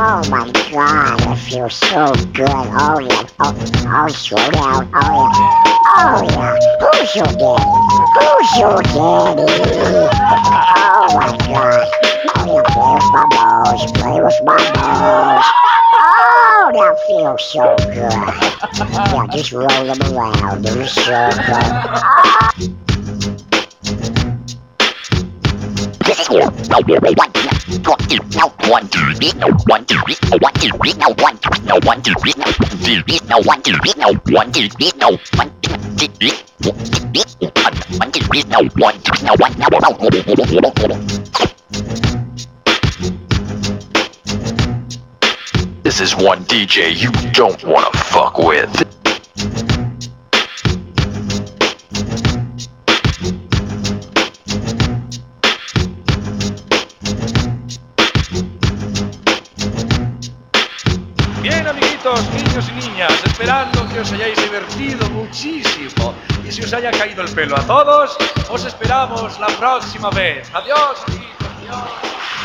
Oh my god, it feels so good. Oh yeah. Oh, slow down. Oh yeah. Oh yeah. Who's your daddy? Who's your daddy? Oh my god. Oh yeah, play with my balls. Oh, that feels so good. Yeah, just roll them around in a circle. This is one DJ you don't wanna fuck with. Bien, amiguitos, niños y niñas, esperando que os hayáis divertido muchísimo y si os haya caído el pelo a todos, os esperamos la próxima vez. Adiós, amiguitos, adiós.